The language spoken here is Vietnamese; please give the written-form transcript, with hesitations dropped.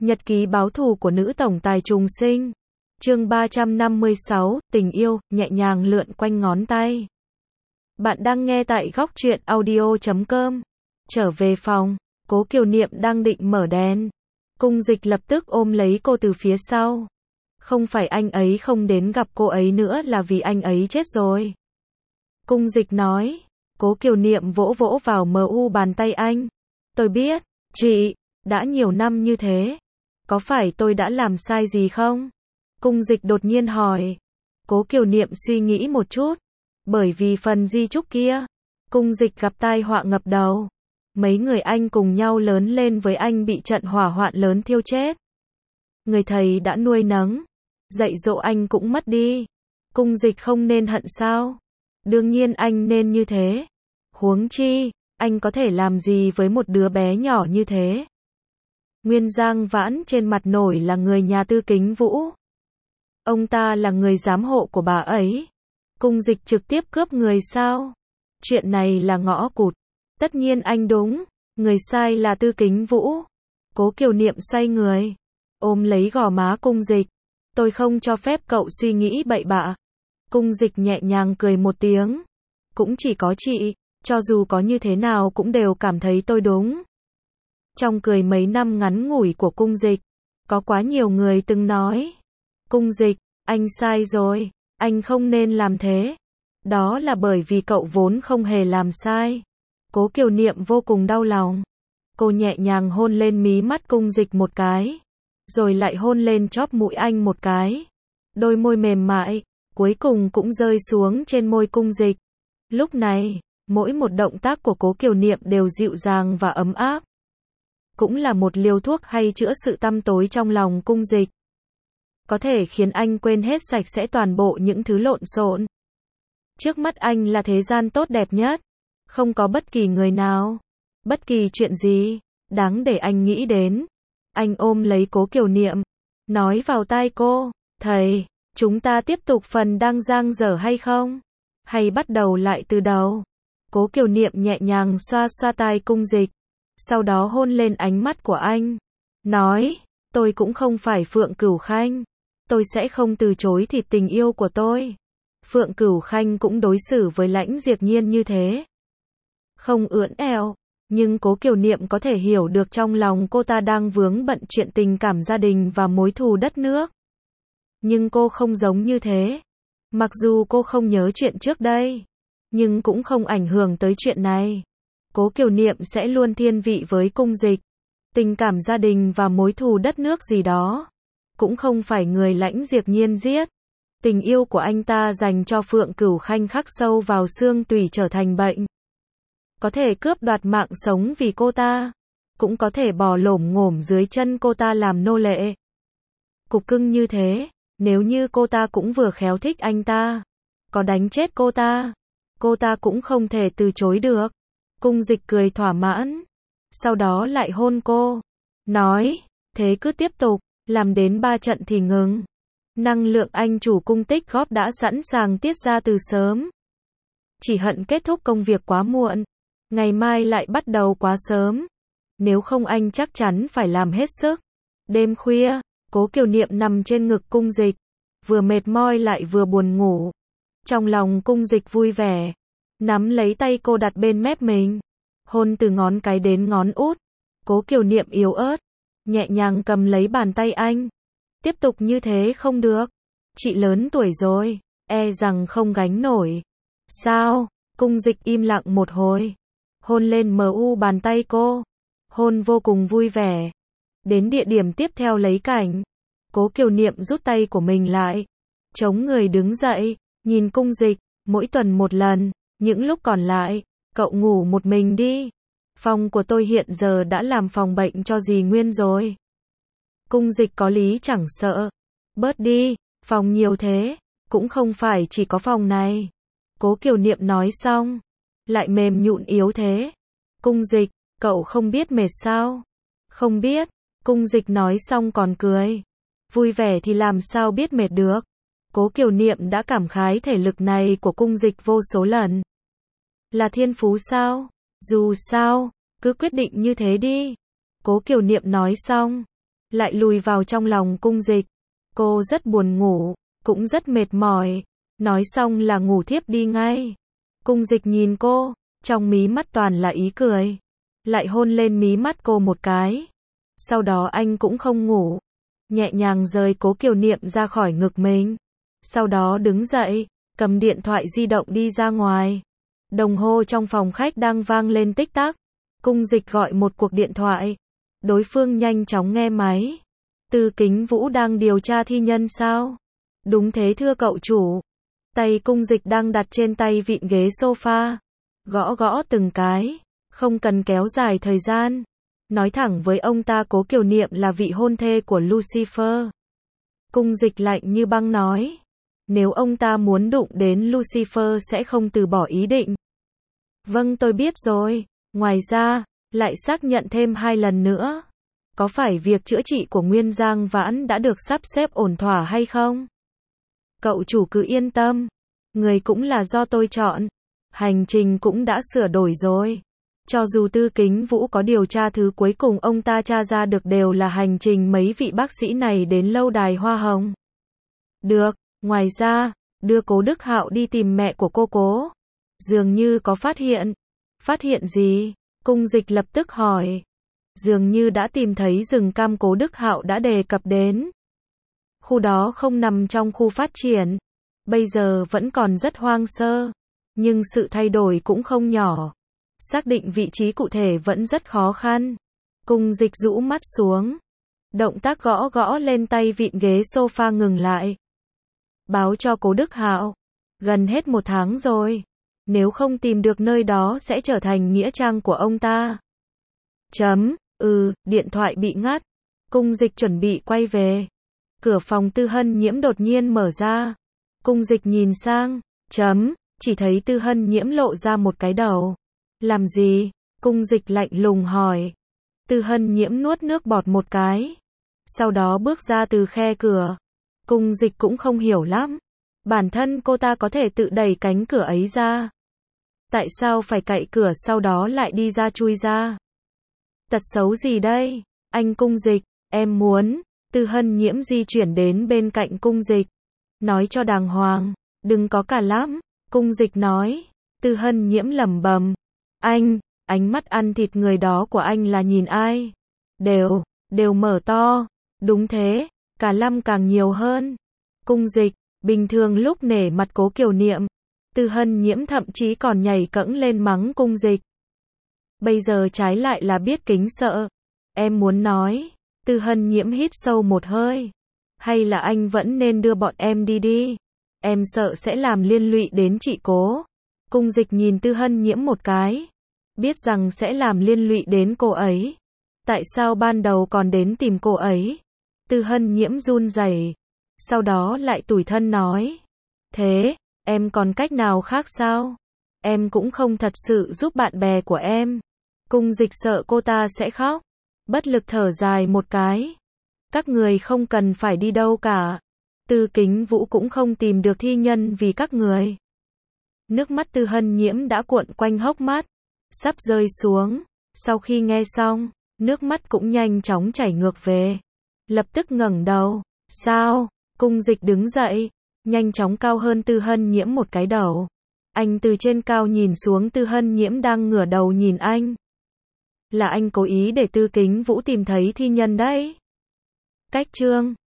Nhật ký báo thù của nữ tổng tài trùng sinh. Chương 356, tình yêu, nhẹ nhàng lượn quanh ngón tay. Bạn đang nghe tại góc truyện audio.com. Trở về phòng, Cố Kiều Niệm đang định mở đèn. Cung Dịch lập tức ôm lấy cô từ phía sau. Không phải anh ấy không đến gặp cô ấy nữa là vì anh ấy chết rồi. Cung Dịch nói. Cố Kiều Niệm vỗ vỗ vào bàn tay anh. Tôi biết, chị, đã nhiều năm như thế. Có phải tôi đã làm sai gì không? Cung Dịch đột nhiên hỏi. Cố Kiều Niệm suy nghĩ một chút. Bởi vì phần di chúc kia, Cung Dịch gặp tai họa ngập đầu. Mấy người anh cùng nhau lớn lên với anh bị trận hỏa hoạn lớn thiêu chết. Người thầy đã nuôi nấng, dạy dỗ anh cũng mất đi. Cung Dịch không nên hận sao? Đương nhiên anh nên như thế. Huống chi, anh có thể làm gì với một đứa bé nhỏ như thế? Nguyên Giang Vãn trên mặt nổi là người nhà Tư Kính Vũ. Ông ta là người giám hộ của bà ấy. Cung Dịch trực tiếp cướp người sao? Chuyện này là ngõ cụt. Tất nhiên anh đúng, người sai là Tư Kính Vũ. Cố Kiều Niệm xoay người, ôm lấy gò má Cung Dịch. Tôi không cho phép cậu suy nghĩ bậy bạ. Cung Dịch nhẹ nhàng cười một tiếng. Cũng chỉ có chị, cho dù có như thế nào cũng đều cảm thấy tôi đúng. Trong cười mấy năm ngắn ngủi của Cung Dịch, có quá nhiều người từng nói. Cung Dịch, anh sai rồi, anh không nên làm thế. Đó là bởi vì cậu vốn không hề làm sai. Cố Kiều Niệm vô cùng đau lòng. Cô nhẹ nhàng hôn lên mí mắt Cung Dịch một cái. Rồi lại hôn lên chóp mũi anh một cái. Đôi môi mềm mại, cuối cùng cũng rơi xuống trên môi Cung Dịch. Lúc này, mỗi một động tác của Cố Kiều Niệm đều dịu dàng và ấm áp. Cũng là một liều thuốc hay chữa sự tăm tối trong lòng Cung Dịch. Có thể khiến anh quên hết sạch sẽ toàn bộ những thứ lộn xộn. Trước mắt anh là thế gian tốt đẹp nhất. Không có bất kỳ người nào, bất kỳ chuyện gì, đáng để anh nghĩ đến. Anh ôm lấy Cố Kiều Niệm, nói vào tai cô, thầy, chúng ta tiếp tục phần đang dang dở hay không? Hay bắt đầu lại từ đầu? Cố Kiều Niệm nhẹ nhàng xoa xoa tai Cung Dịch, sau đó hôn lên ánh mắt của anh, nói, tôi cũng không phải Phượng Cửu Khanh, tôi sẽ không từ chối thịt tình yêu của tôi. Phượng Cửu Khanh cũng đối xử với Lãnh Diệp Nhiên như thế. Không ưỡn eo, nhưng Cố Kiều Niệm có thể hiểu được trong lòng cô ta đang vướng bận chuyện tình cảm gia đình và mối thù đất nước. Nhưng cô không giống như thế. Mặc dù cô không nhớ chuyện trước đây, nhưng cũng không ảnh hưởng tới chuyện này. Cố Kiều Niệm sẽ luôn thiên vị với Cung Dịch. Tình cảm gia đình và mối thù đất nước gì đó, cũng không phải người Lãnh Diệp Nhiên giết. Tình yêu của anh ta dành cho Phượng Cửu Khanh khắc sâu vào xương tủy trở thành bệnh. Có thể cướp đoạt mạng sống vì cô ta, cũng có thể bò lổm ngổm dưới chân cô ta làm nô lệ. Cục cưng như thế, nếu như cô ta cũng vừa khéo thích anh ta, có đánh chết cô ta cũng không thể từ chối được. Cung Dịch cười thỏa mãn, sau đó lại hôn cô, nói, thế cứ tiếp tục, làm đến 3 trận thì ngừng. Năng lượng anh chủ cung tích góp đã sẵn sàng tiết ra từ sớm. Chỉ hận kết thúc công việc quá muộn, ngày mai lại bắt đầu quá sớm. Nếu không anh chắc chắn phải làm hết sức. Đêm khuya, Cố Kiều Niệm nằm trên ngực Cung Dịch, vừa mệt mỏi lại vừa buồn ngủ. Trong lòng Cung Dịch vui vẻ, nắm lấy tay cô đặt bên mép mình, hôn từ ngón cái đến ngón út. Cố Kiều Niệm yếu ớt, nhẹ nhàng cầm lấy bàn tay anh. Tiếp tục như thế không được. Chị lớn tuổi rồi, e rằng không gánh nổi. Sao? Cung Dịch im lặng một hồi, hôn lên bàn tay cô. Hôn vô cùng vui vẻ. Đến địa điểm tiếp theo lấy cảnh. Cố Kiều Niệm rút tay của mình lại, chống người đứng dậy, nhìn Cung Dịch, mỗi tuần một lần, những lúc còn lại, cậu ngủ một mình đi. Phòng của tôi hiện giờ đã làm phòng bệnh cho dì Nguyên rồi. Cung Dịch có lý chẳng sợ. Bớt đi, phòng nhiều thế, cũng không phải chỉ có phòng này. Cố Kiều Niệm nói xong, lại mềm nhũn yếu thế. Cung Dịch, cậu không biết mệt sao? Không biết. Cung Dịch nói xong còn cười. Vui vẻ thì làm sao biết mệt được. Cố Kiều Niệm đã cảm khái thể lực này của Cung Dịch vô số lần. Là thiên phú sao? Dù sao, cứ quyết định như thế đi. Cố Kiều Niệm nói xong, lại lùi vào trong lòng Cung Dịch. Cô rất buồn ngủ, cũng rất mệt mỏi. Nói xong là ngủ thiếp đi ngay. Cung Dịch nhìn cô, trong mí mắt toàn là ý cười. Lại hôn lên mí mắt cô một cái. Sau đó anh cũng không ngủ. Nhẹ nhàng rời Cố Kiều Niệm ra khỏi ngực mình. Sau đó đứng dậy, cầm điện thoại di động đi ra ngoài. Đồng hồ trong phòng khách đang vang lên tích tắc. Cung Dịch gọi một cuộc điện thoại. Đối phương nhanh chóng nghe máy. Từ Kính Vũ đang điều tra thi nhân sao? Đúng thế thưa cậu chủ. Tay Cung Dịch đang đặt trên tay vịn ghế sofa. Gõ gõ từng cái. Không cần kéo dài thời gian. Nói thẳng với ông ta Cố Kiều Niệm là vị hôn thê của Lucifer. Cung Dịch lạnh như băng nói. Nếu ông ta muốn đụng đến Lucifer sẽ không từ bỏ ý định. Vâng tôi biết rồi. Ngoài ra, lại xác nhận thêm 2 lần nữa. Có phải việc chữa trị của Nguyên Giang Vãn đã được sắp xếp ổn thỏa hay không? Cậu chủ cứ yên tâm. Người cũng là do tôi chọn. Hành trình cũng đã sửa đổi rồi. Cho dù Tư Kính Vũ có điều tra thứ cuối cùng ông ta tra ra được đều là hành trình mấy vị bác sĩ này đến lâu đài Hoa Hồng. Được, ngoài ra, đưa Cố Đức Hạo đi tìm mẹ của cô Cố. Dường như có phát hiện. Phát hiện gì? Cung Dịch lập tức hỏi. Dường như đã tìm thấy rừng cam Cố Đức Hạo đã đề cập đến. Khu đó không nằm trong khu phát triển. Bây giờ vẫn còn rất hoang sơ. Nhưng sự thay đổi cũng không nhỏ. Xác định vị trí cụ thể vẫn rất khó khăn. Cung Dịch rũ mắt xuống. Động tác gõ gõ lên tay vịn ghế sofa ngừng lại. Báo cho Cố Đức Hạo. Gần hết 1 tháng rồi. Nếu không tìm được nơi đó sẽ trở thành nghĩa trang của ông ta. Điện thoại bị ngắt. Cung Dịch chuẩn bị quay về. Cửa phòng Tư Hân Nhiễm đột nhiên mở ra. Cung Dịch nhìn sang. Chỉ thấy Tư Hân Nhiễm lộ ra một cái đầu. Làm gì? Cung Dịch lạnh lùng hỏi. Tư Hân Nhiễm nuốt nước bọt một cái. Sau đó bước ra từ khe cửa. Cung Dịch cũng không hiểu lắm. Bản thân cô ta có thể tự đẩy cánh cửa ấy ra. Tại sao phải cậy cửa sau đó lại đi ra chui ra? Tật xấu gì đây? Anh Cung Dịch, em muốn. Tư Hân Nhiễm di chuyển đến bên cạnh Cung Dịch. Nói cho đàng hoàng, đừng có cả lắm. Cung Dịch nói. Tư Hân Nhiễm lẩm bẩm. Anh, ánh mắt ăn thịt người đó của anh là nhìn ai? Đều mở to. Đúng thế, cả lăm càng nhiều hơn. Cung Dịch, bình thường lúc nể mặt Cố Kiều Niệm. Tư Hân Nhiễm thậm chí còn nhảy cẫng lên mắng Cung Dịch. Bây giờ trái lại là biết kính sợ. Em muốn nói. Tư Hân Nhiễm hít sâu một hơi. Hay là anh vẫn nên đưa bọn em đi. Em sợ sẽ làm liên lụy đến chị Cố. Cung Dịch nhìn Tư Hân Nhiễm một cái. Biết rằng sẽ làm liên lụy đến cô ấy. Tại sao ban đầu còn đến tìm cô ấy? Tư Hân Nhiễm run rẩy. Sau đó lại tủi thân nói. Thế, em còn cách nào khác sao? Em cũng không thật sự giúp bạn bè của em. Cung Dịch sợ cô ta sẽ khóc. Bất lực thở dài một cái. Các người không cần phải đi đâu cả. Tư Kính Vũ cũng không tìm được thi nhân vì các người. Nước mắt Tư Hân Nhiễm đã cuộn quanh hốc mắt. Sắp rơi xuống. Sau khi nghe xong, nước mắt cũng nhanh chóng chảy ngược về. Lập tức ngẩng đầu. Sao? Cung Dịch đứng dậy. Nhanh chóng cao hơn Tư Hân Nhiễm một cái đầu. Anh từ trên cao nhìn xuống Tư Hân Nhiễm đang ngửa đầu nhìn anh. Là anh cố ý để Tư Kính Vũ tìm thấy thi nhân đấy. Cách chương